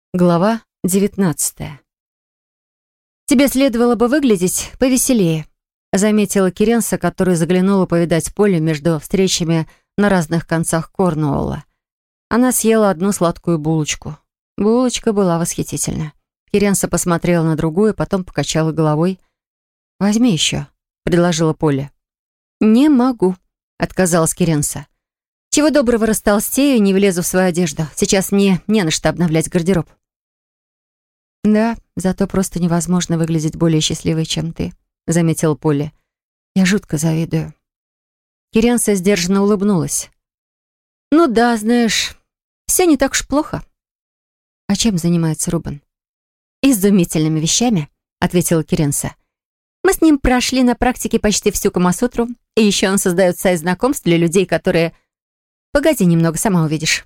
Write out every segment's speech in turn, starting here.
Глава 19. «Тебе следовало бы выглядеть повеселее», заметила Керенса, которая заглянула повидать Полли между встречами на разных концах Корнуолла. Она съела одну сладкую булочку. Булочка была восхитительна. Керенса посмотрела на другую, потом покачала головой. «Возьми еще», — предложила Полли. «Не могу», — отказалась Керенса. «Чего доброго растолстею и не влезу в свою одежду. Сейчас мне не на что обновлять гардероб». «Да, зато просто невозможно выглядеть более счастливой, чем ты», — заметила Полли. «Я жутко завидую». Керенса сдержанно улыбнулась. «Ну да, знаешь, все не так уж плохо». «А чем занимается Рубен?» «Изумительными вещами», — ответила Керенса. «Мы с ним прошли на практике почти всю Камасутру, и еще он создает сайт знакомств для людей, которые... Погоди немного, сама увидишь».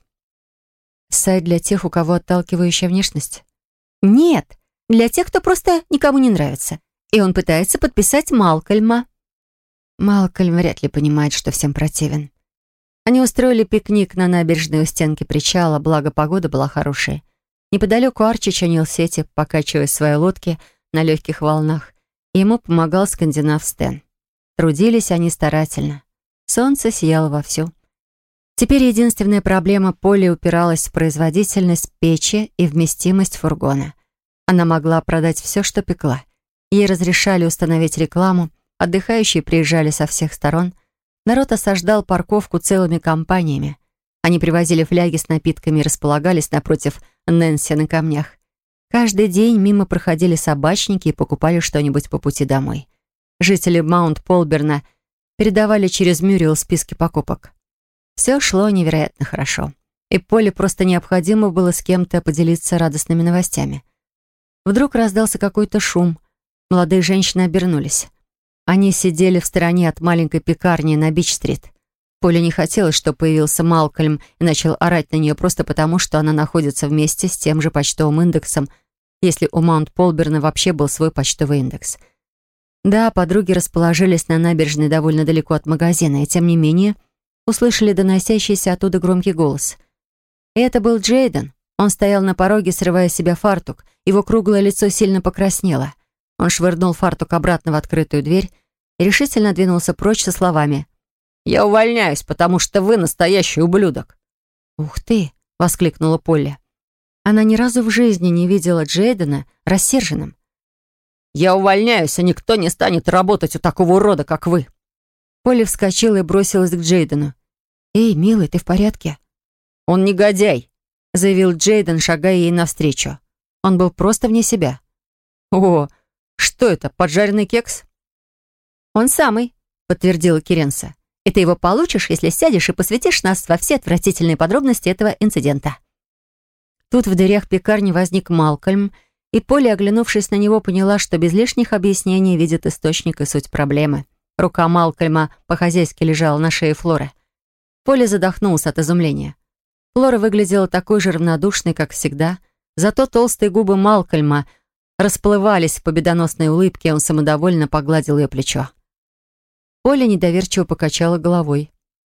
«Сайт для тех, у кого отталкивающая внешность?» «Нет, для тех, кто просто никому не нравится. И он пытается подписать Малкольма». Малкольм вряд ли понимает, что всем противен. Они устроили пикник на набережной у стенки причала, благо погода была хорошая. Неподалеку Арчи чинил сети, покачивая свои лодки на легких волнах. И ему помогал скандинав Стэн. Трудились они старательно. Солнце сияло вовсю. Теперь единственная проблема Полли упиралась в производительность печи и вместимость фургона. Она могла продать все, что пекла. Ей разрешали установить рекламу, отдыхающие приезжали со всех сторон. Народ осаждал парковку целыми компаниями. Они привозили фляги с напитками и располагались напротив Нэнси на камнях. Каждый день мимо проходили собачники и покупали что-нибудь по пути домой. Жители Маунт-Полберна передавали через Мюрриел списки покупок. Все шло невероятно хорошо. И Полли просто необходимо было с кем-то поделиться радостными новостями. Вдруг раздался какой-то шум. Молодые женщины обернулись. Они сидели в стороне от маленькой пекарни на Бич-стрит. Полли не хотелось, чтобы появился Малкольм и начал орать на нее просто потому, что она находится вместе с тем же почтовым индексом, если у Маунт-Полберна вообще был свой почтовый индекс. Да, подруги расположились на набережной довольно далеко от магазина, и тем не менее услышали доносящийся оттуда громкий голос. И это был Джейден. Он стоял на пороге, срывая с себя фартук. Его круглое лицо сильно покраснело. Он швырнул фартук обратно в открытую дверь и решительно двинулся прочь со словами: «Я увольняюсь, потому что вы настоящий ублюдок». «Ух ты!» — воскликнула Полли. Она ни разу в жизни не видела Джейдена рассерженным. «Я увольняюсь, а никто не станет работать у такого урода, как вы». Полли вскочила и бросилась к Джейдену. «Эй, милый, ты в порядке?» «Он негодяй», — заявил Джейден, шагая ей навстречу. Он был просто вне себя. «О, что это, поджаренный кекс?» «Он самый», — подтвердила Керенса. «И ты его получишь, если сядешь и посвятишь нас во все отвратительные подробности этого инцидента». Тут в дверях пекарни возник Малкольм, и Полли, оглянувшись на него, поняла, что без лишних объяснений видит источник и суть проблемы. Рука Малкольма по-хозяйски лежала на шее Флоры. Полли задохнулась от изумления. Флора выглядела такой же равнодушной, как всегда, зато толстые губы Малкольма расплывались в победоносной улыбке, и он самодовольно погладил ее плечо. Полли недоверчиво покачала головой.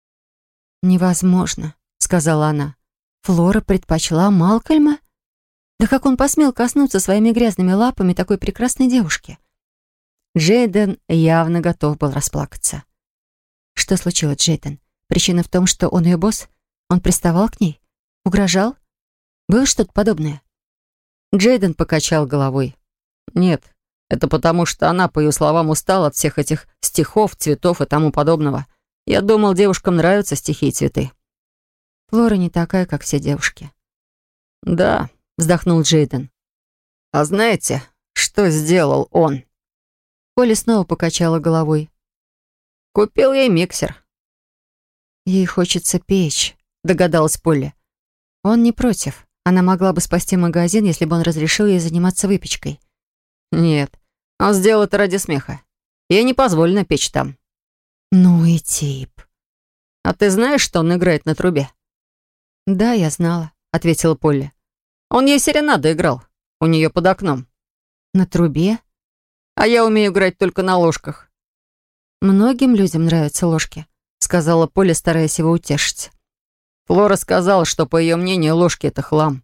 «Невозможно», — сказала она. «Флора предпочла Малкольма? Да как он посмел коснуться своими грязными лапами такой прекрасной девушки?» Джейден явно готов был расплакаться. «Что случилось, Джейден? Причина в том, что он ее босс? Он приставал к ней? Угрожал? Было что-то подобное?» Джейден покачал головой. «Нет, это потому, что она, по ее словам, устала от всех этих стихов, цветов и тому подобного. Я думал, девушкам нравятся стихи и цветы». «Флора не такая, как все девушки». «Да», — вздохнул Джейден. «А знаете, что сделал он?» Полли снова покачала головой. «Купил ей миксер». «Ей хочется печь», — догадалась Полли. «Он не против. Она могла бы спасти магазин, если бы он разрешил ей заниматься выпечкой». «Нет, он сделал это ради смеха. Ей не позволено печь там». «Ну и тип». «А ты знаешь, что он играет на трубе?» «Да, я знала», — ответила Полли. «Он ей серенаду играл. У нее под окном». «На трубе?» «А я умею играть только на ложках». «Многим людям нравятся ложки», — сказала Полли, стараясь его утешить. «Флора сказала, что, по ее мнению, ложки — это хлам».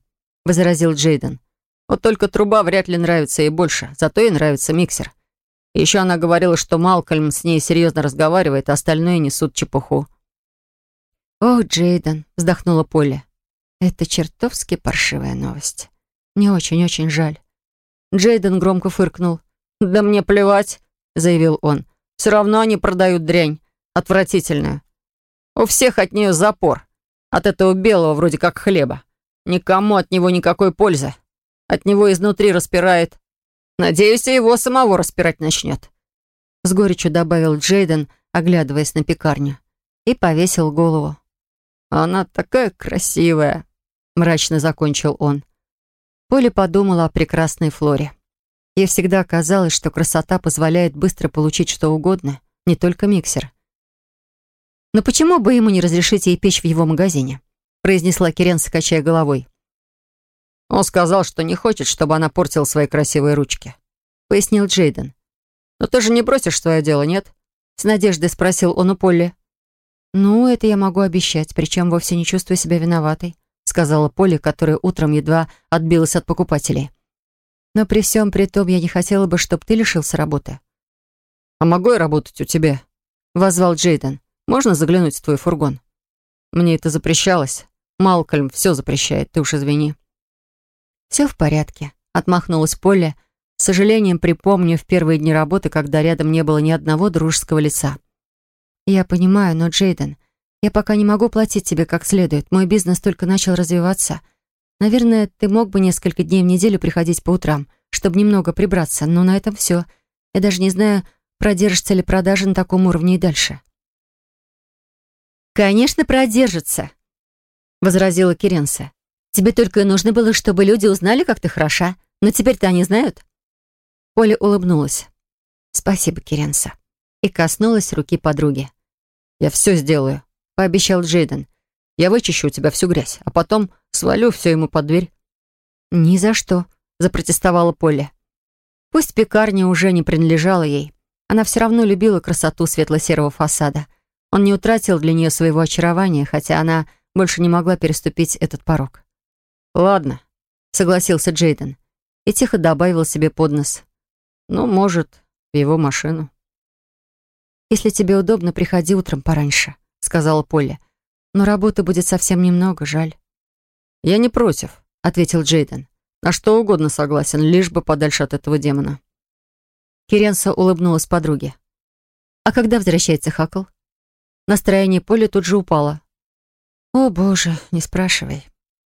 — возразил Джейден. «Вот только труба вряд ли нравится ей больше, зато ей нравится миксер. И еще она говорила, что Малкольм с ней серьезно разговаривает, а остальные несут чепуху». «Ох, Джейден», — вздохнула Полли. «Это чертовски паршивая новость. Мне очень-очень жаль». Джейден громко фыркнул. «Да мне плевать», — заявил он. «Все равно они продают дрянь. Отвратительную. У всех от нее запор. От этого белого вроде как хлеба. Никому от него никакой пользы. От него изнутри распирает. Надеюсь, и его самого распирать начнет». С горечью добавил Джейден, оглядываясь на пекарню. И повесил голову. «Она такая красивая», — мрачно закончил он. Полли подумала о прекрасной Флоре. Ей всегда казалось, что красота позволяет быстро получить что угодно, не только миксер. «Но почему бы ему не разрешить ей печь в его магазине?» произнесла Керенса, качая головой. «Он сказал, что не хочет, чтобы она портила свои красивые ручки», пояснил Джейден. «Но ты же не бросишь свое дело, нет?» С надеждой спросил он у Полли. «Ну, это я могу обещать, причем вовсе не чувствую себя виноватой», сказала Полли, которая утром едва отбилась от покупателей. «Но при всем при том я не хотела бы, чтобы ты лишился работы». «А могу я работать у тебя?» воззвал Джейден. «Можно заглянуть в твой фургон?» «Мне это запрещалось. Малкольм все запрещает, ты уж извини». «Все в порядке», — отмахнулась Полли, с сожалением припомнив в первые дни работы, когда рядом не было ни одного дружеского лица. «Я понимаю, но, Джейден, я пока не могу платить тебе как следует. Мой бизнес только начал развиваться. Наверное, ты мог бы несколько дней в неделю приходить по утрам, чтобы немного прибраться, но на этом все. Я даже не знаю, продержатся ли продажи на таком уровне и дальше». «Конечно, продержится», — возразила Керенса. «Тебе только и нужно было, чтобы люди узнали, как ты хороша. Но теперь-то они знают». Поля улыбнулась. «Спасибо, Керенса», и коснулась руки подруги. «Я все сделаю», — пообещал Джейден. «Я вычищу у тебя всю грязь, а потом свалю все ему под дверь». «Ни за что», — запротестовала Полли. Пусть пекарня уже не принадлежала ей, она все равно любила красоту светло-серого фасада. Он не утратил для нее своего очарования, хотя она больше не могла переступить этот порог. «Ладно», — согласился Джейден и тихо добавил себе под нос. «Ну, может, в его машину». «Если тебе удобно, приходи утром пораньше», — сказала Полли. «Но работы будет совсем немного, жаль». «Я не против», — ответил Джейден. «На что угодно согласен, лишь бы подальше от этого демона». Керенса улыбнулась подруге. «А когда возвращается Хакл?» Настроение Полли тут же упало. «О, боже, не спрашивай».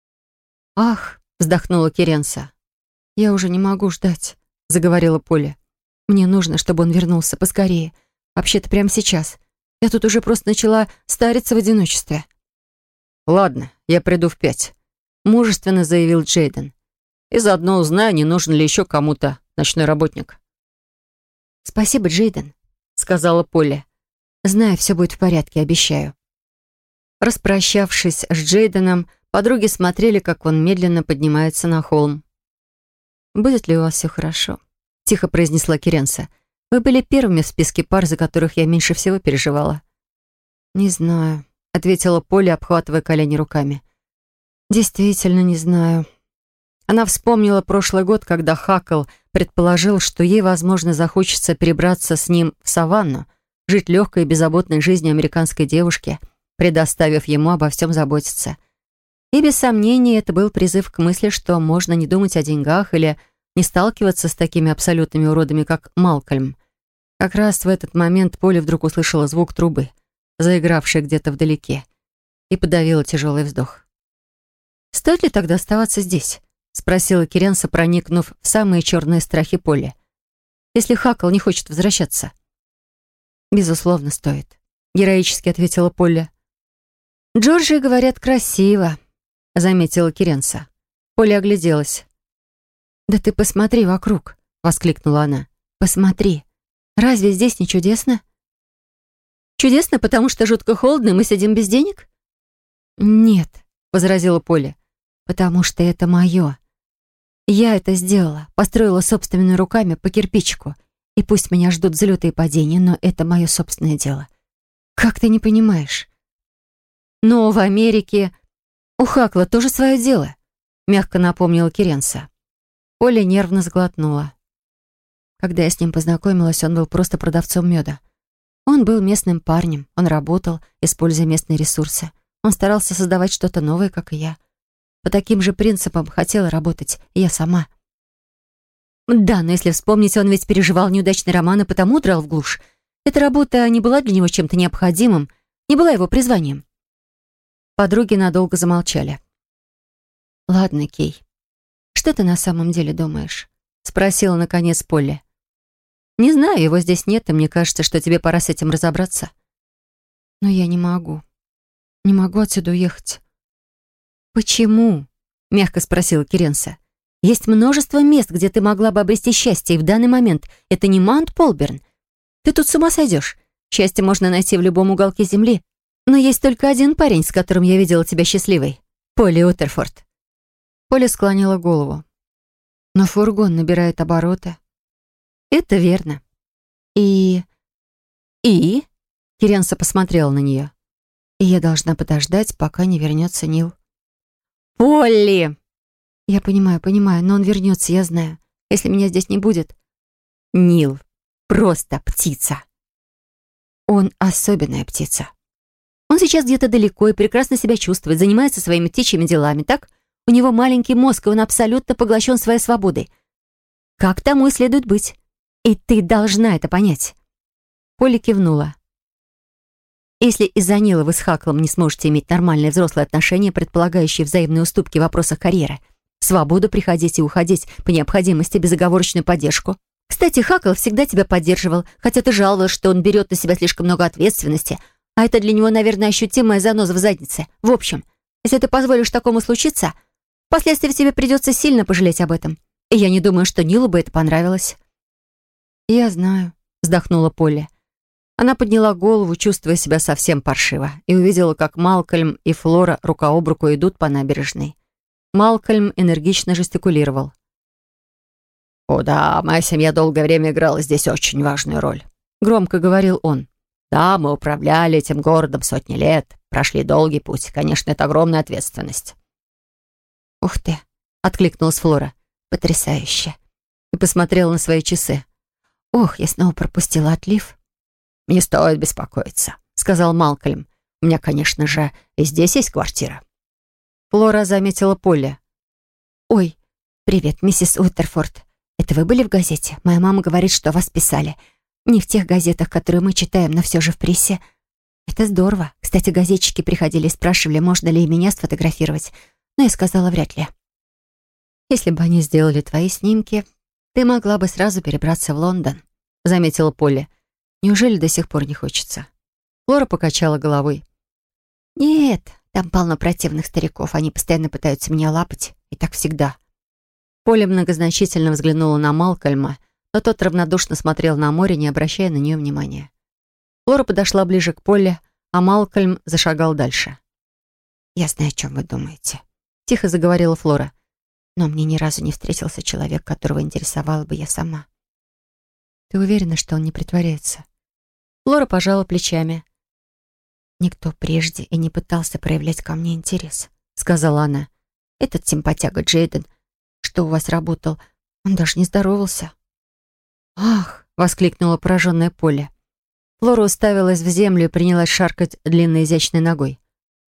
«Ах», — вздохнула Керенса. «Я уже не могу ждать», — заговорила Полли. «Мне нужно, чтобы он вернулся поскорее. Вообще-то прямо сейчас. Я тут уже просто начала стариться в одиночестве». «Ладно, я приду в 5», — мужественно заявил Джейден. «И заодно узнаю, не нужен ли еще кому-то ночной работник». «Спасибо, Джейден», — сказала Полли. «Знаю, все будет в порядке, обещаю». Распрощавшись с Джейденом, подруги смотрели, как он медленно поднимается на холм. «Будет ли у вас все хорошо?» — тихо произнесла Керенса. «Вы были первыми в списке пар, за которых я меньше всего переживала». «Не знаю», — ответила Полли, обхватывая колени руками. «Действительно не знаю». Она вспомнила прошлый год, когда Хакл предположил, что ей, возможно, захочется перебраться с ним в саванну, жить легкой и беззаботной жизнью американской девушки, предоставив ему обо всем заботиться. И без сомнения это был призыв к мысли, что можно не думать о деньгах или не сталкиваться с такими абсолютными уродами, как Малкольм. Как раз в этот момент Полли вдруг услышала звук трубы, заигравшей где-то вдалеке, и подавила тяжелый вздох. «Стоит ли тогда оставаться здесь?» — спросила Керенса, проникнув в самые черные страхи Полли. «Если Хакл не хочет возвращаться?» «Безусловно, стоит», — героически ответила Полли. «Джорджи, говорят, красиво», — заметила Керенса. Полли огляделась. «Да ты посмотри вокруг», — воскликнула она. «Посмотри. Разве здесь не чудесно?» «Чудесно, потому что жутко холодно, и мы сидим без денег?» «Нет», — возразила Полли, «потому что это мое. Я это сделала, построила собственными руками по кирпичику. И пусть меня ждут взлеты и падения, но это мое собственное дело. Как ты не понимаешь?» «Но в Америке у Хакла тоже свое дело. мягко напомнила Керенса. Поля нервно сглотнула. Когда я с ним познакомилась, он был просто продавцом меда. Он был местным парнем, он работал, используя местные ресурсы. Он старался создавать что-то новое, как и я. По таким же принципам хотела работать и я сама. Да, но если вспомнить, он ведь переживал неудачный роман и потому удрал в глушь. Эта работа не была для него чем-то необходимым, не была его призванием. Подруги надолго замолчали. «Ладно, Кей, что ты на самом деле думаешь?» — спросила, наконец, Полли. «Не знаю, его здесь нет, и мне кажется, что тебе пора с этим разобраться». «Но я не могу. Не могу отсюда уехать». «Почему?» — мягко спросила Керенса. «Есть множество мест, где ты могла бы обрести счастье, и в данный момент это не Маунт-Полберн. Ты тут с ума сойдешь. Счастье можно найти в любом уголке земли. Но есть только один парень, с которым я видела тебя счастливой. Полли Уотерфорд». Поля склонила голову. «Но фургон набирает обороты». «Это верно». «И...» Керенса посмотрела на нее. «И я должна подождать, пока не вернется Нил». «Полли!» «Я понимаю, но он вернется, я знаю. Если меня здесь не будет...» «Нил просто птица». «Он особенная птица. Он сейчас где-то далеко и прекрасно себя чувствует, занимается своими птичьими делами, так? У него маленький мозг, и он абсолютно поглощен своей свободой. Как тому и следует быть. И ты должна это понять». Поля кивнула. «Если из-за Нила вы с Хаклом не сможете иметь нормальные взрослые отношения, предполагающие взаимные уступки в вопросах карьеры, свободу приходить и уходить по необходимости, безоговорочную поддержку. Кстати, Хакл всегда тебя поддерживал, хотя ты жаловалась, что он берет на себя слишком много ответственности, а это для него, наверное, ощутимая заноза в заднице. В общем, если ты позволишь такому случиться, впоследствии тебе придется сильно пожалеть об этом. И я не думаю, что Нилу бы это понравилось». «Я знаю», — вздохнула Полли. Она подняла голову, чувствуя себя совсем паршиво, и увидела, как Малкольм и Флора рука об руку идут по набережной. Малкольм энергично жестикулировал. «О да, моя семья долгое время играла здесь очень важную роль», — громко говорил он. «Да, мы управляли этим городом сотни лет, прошли долгий путь. Конечно, это огромная ответственность». «Ух ты!» — откликнулась Флора. «Потрясающе!» И посмотрела на свои часы. «Ох, я снова пропустила отлив». «Не стоит беспокоиться», — сказал Малкольм. «У меня, конечно же, и здесь есть квартира». Флора заметила Полли. «Ой, привет, миссис Уотерфорд. Это вы были в газете? Моя мама говорит, что вас писали. Не в тех газетах, которые мы читаем, но все же в прессе. Это здорово. Кстати, газетчики приходили и спрашивали, можно ли и меня сфотографировать. Но я сказала, вряд ли. Если бы они сделали твои снимки, ты могла бы сразу перебраться в Лондон», — заметила Полли. «Неужели до сих пор не хочется?» Флора покачала головой. «Нет, там полно противных стариков. Они постоянно пытаются меня лапать. И так всегда». Полли многозначительно взглянула на Малкольма, но тот равнодушно смотрел на море, не обращая на нее внимания. Флора подошла ближе к Полли, а Малкольм зашагал дальше. «Я знаю, о чем вы думаете», — тихо заговорила Флора. «Но мне ни разу не встретился человек, которого интересовала бы я сама». «Ты уверена, что он не притворяется?» Флора пожала плечами. «Никто прежде и не пытался проявлять ко мне интерес», — сказала она. «Этот симпатяга Джейден, что у вас работал, он даже не здоровался». «Ах!» — воскликнула пораженная Полли. Флора уставилась в землю и принялась шаркать длинной изящной ногой.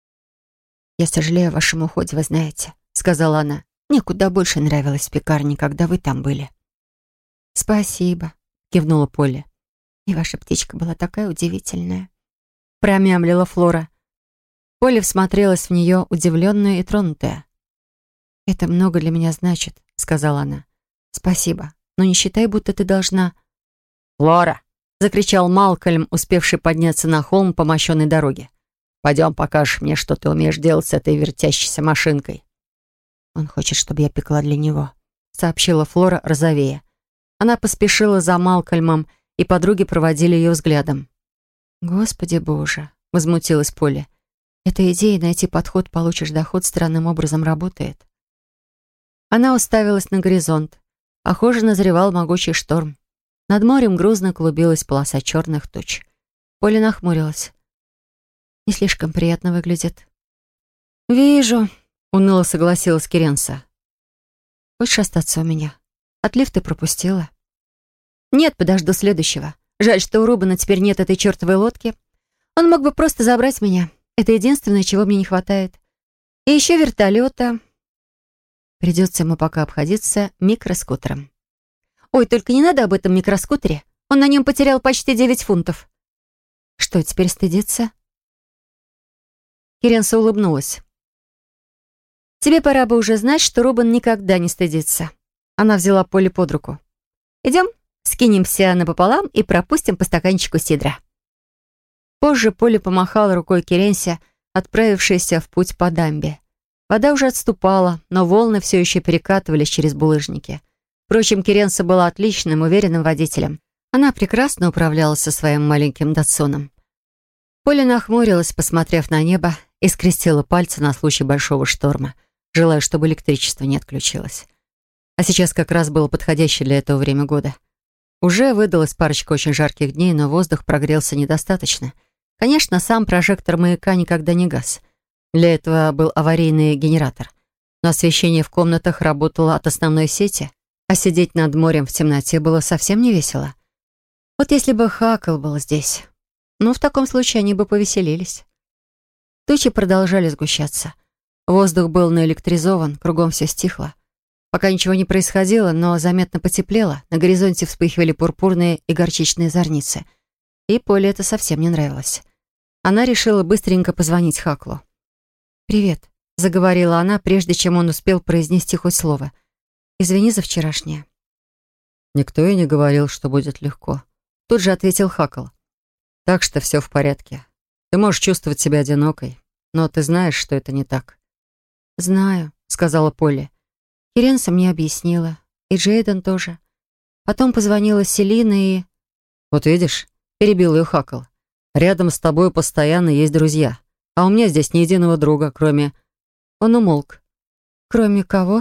«Я сожалею о вашем уходе, вы знаете», — сказала она. «Мне куда больше нравилось в пекарне, когда вы там были». «Спасибо», — кивнула Полли. «И ваша птичка была такая удивительная», — промямлила Флора. Полли всмотрелась в нее, удивленная и тронутая. «Это много для меня значит», — сказала она. «Спасибо, но не считай, будто ты должна...» «Флора!» — закричал Малкольм, успевший подняться на холм по мощенной дороге. «Пойдем, покажешь мне, что ты умеешь делать с этой вертящейся машинкой». «Он хочет, чтобы я пекла для него», — сообщила Флора розовея. Она поспешила за Малкольмом, и подруги проводили ее взглядом. «Господи Боже!» — возмутилась Полли. «Эта идея найти подход, получишь доход, странным образом работает». Она уставилась на горизонт. Похоже, назревал могучий шторм. Над морем грузно клубилась полоса черных туч. Полли нахмурилась. «Не слишком приятно выглядит». «Вижу», — уныло согласилась Керенса. Хочешь остаться у меня? Отлив ты пропустила. Нет, подожду следующего. Жаль, что у Рубана теперь нет этой чертовой лодки. Он мог бы просто забрать меня. Это единственное, чего мне не хватает. И еще вертолета. Придется ему пока обходиться микроскутером. Ой, только не надо об этом микроскутере. Он на нем потерял почти 9 фунтов. Что, теперь стыдиться? Керенса улыбнулась. Тебе пора бы уже знать, что Рубан никогда не стыдится. Она взяла Полли под руку. Идем, скинемся напополам и пропустим по стаканчику сидра. Позже Полли помахала рукой Керенсе, отправившейся в путь по дамбе. Вода уже отступала, но волны все еще перекатывались через булыжники. Впрочем, Керенса была отличным, уверенным водителем. Она прекрасно управлялась со своим маленьким датсоном. Полли нахмурилась, посмотрев на небо, и скрестила пальцы на случай большого шторма, желая, чтобы электричество не отключилось. А сейчас как раз было подходящее для этого время года. Уже выдалась парочка очень жарких дней, но воздух прогрелся недостаточно. Конечно, сам прожектор маяка никогда не гас. Для этого был аварийный генератор. Но освещение в комнатах работало от основной сети, а сидеть над морем в темноте было совсем не весело. Вот если бы Хакл был здесь. Ну, в таком случае они бы повеселились. Тучи продолжали сгущаться. Воздух был наэлектризован, кругом все стихло. Пока ничего не происходило, но заметно потеплело. На горизонте вспыхивали пурпурные и горчичные зорницы. И Поле это совсем не нравилось. Она решила быстренько позвонить Хаклу. «Привет», — заговорила она, прежде чем он успел произнести хоть слово. «Извини за вчерашнее». «Никто и не говорил, что будет легко», — тут же ответил Хакл. «Так что все в порядке. Ты можешь чувствовать себя одинокой, но ты знаешь, что это не так». «Знаю», — сказала Полли. Керенса мне объяснила. И Джейден тоже. Потом позвонила Селина и... «Вот видишь», — перебил ее Хакл, «рядом с тобой постоянно есть друзья, а у меня здесь ни единого друга, кроме...» Он умолк. «Кроме кого?»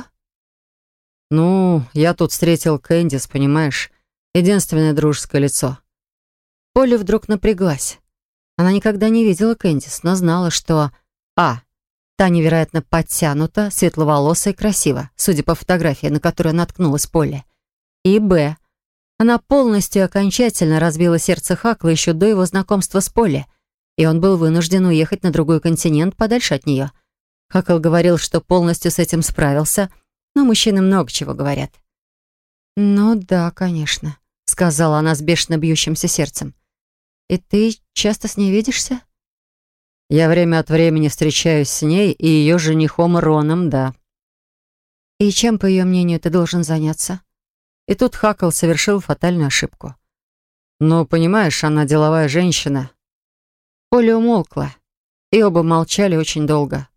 «Ну, я тут встретил Кэндис, понимаешь? Единственное дружеское лицо». Полли вдруг напряглась. Она никогда не видела Кэндис, но знала, что... Та невероятно подтянута, светловолосая и красива, судя по фотографии, на которую наткнулась Полли. И Она полностью и окончательно разбила сердце Хакла еще до его знакомства с Полли, и он был вынужден уехать на другой континент подальше от нее. Хакл говорил, что полностью с этим справился, но мужчины много чего говорят. «Ну да, конечно», — сказала она с бешено бьющимся сердцем. «И ты часто с ней видишься?» «Я время от времени встречаюсь с ней и ее женихом Роном, да». «И чем, по ее мнению, ты должен заняться?» И тут Хакл совершил фатальную ошибку. «Ну, понимаешь, она деловая женщина». Поля умолкла, и оба молчали очень долго.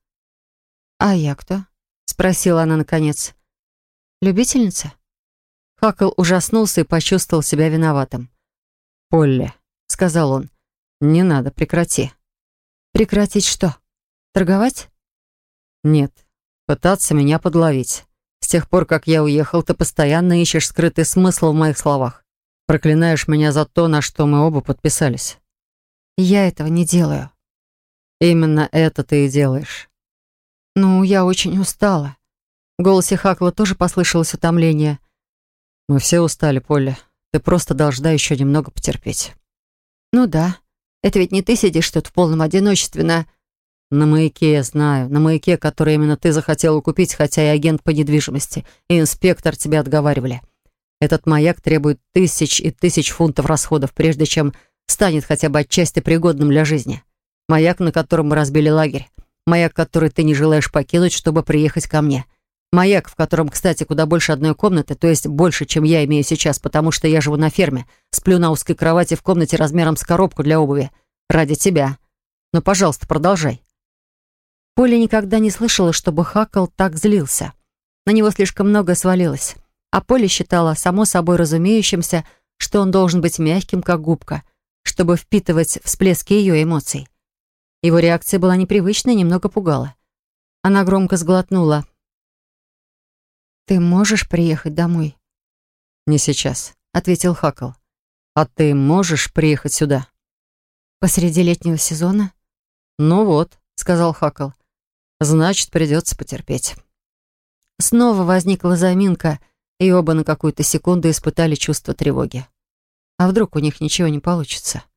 «А я кто?» — спросила она наконец. «Любительница?» Хакл ужаснулся и почувствовал себя виноватым. «Полли», — сказал он, — «не надо, прекрати». «Прекратить что? Торговать?» «Нет, пытаться меня подловить. С тех пор, как я уехал, ты постоянно ищешь скрытый смысл в моих словах. Проклинаешь меня за то, на что мы оба подписались». «Я этого не делаю». «Именно это ты и делаешь». «Ну, я очень устала». В голосе Хакла тоже послышалось утомление. «Мы все устали, Полли. Ты просто должна еще немного потерпеть». «Ну да. Это ведь не ты сидишь тут в полном одиночестве На маяке, я знаю. На маяке, который именно ты захотела купить, хотя и агент по недвижимости, и инспектор тебя отговаривали. Этот маяк требует тысяч и тысяч фунтов расходов, прежде чем станет хотя бы отчасти пригодным для жизни. Маяк, на котором мы разбили лагерь. Маяк, который ты не желаешь покинуть, чтобы приехать ко мне. Маяк, в котором, кстати, куда больше одной комнаты, то есть больше, чем я имею сейчас, потому что я живу на ферме, сплю на узкой кровати в комнате размером с коробку для обуви. Ради тебя. Ну, пожалуйста, продолжай». Полли никогда не слышала, чтобы Хакл так злился. На него слишком много свалилось. А Полли считала само собой разумеющимся, что он должен быть мягким, как губка, чтобы впитывать всплески ее эмоций. Его реакция была непривычной и немного пугала. Она громко сглотнула. «Ты можешь приехать домой?» «Не сейчас», — ответил Хакл. «А ты можешь приехать сюда?» «Посреди летнего сезона?» «Ну вот», — сказал Хакл. «Значит, придется потерпеть». Снова возникла заминка, и оба на какую-то секунду испытали чувство тревоги. А вдруг у них ничего не получится?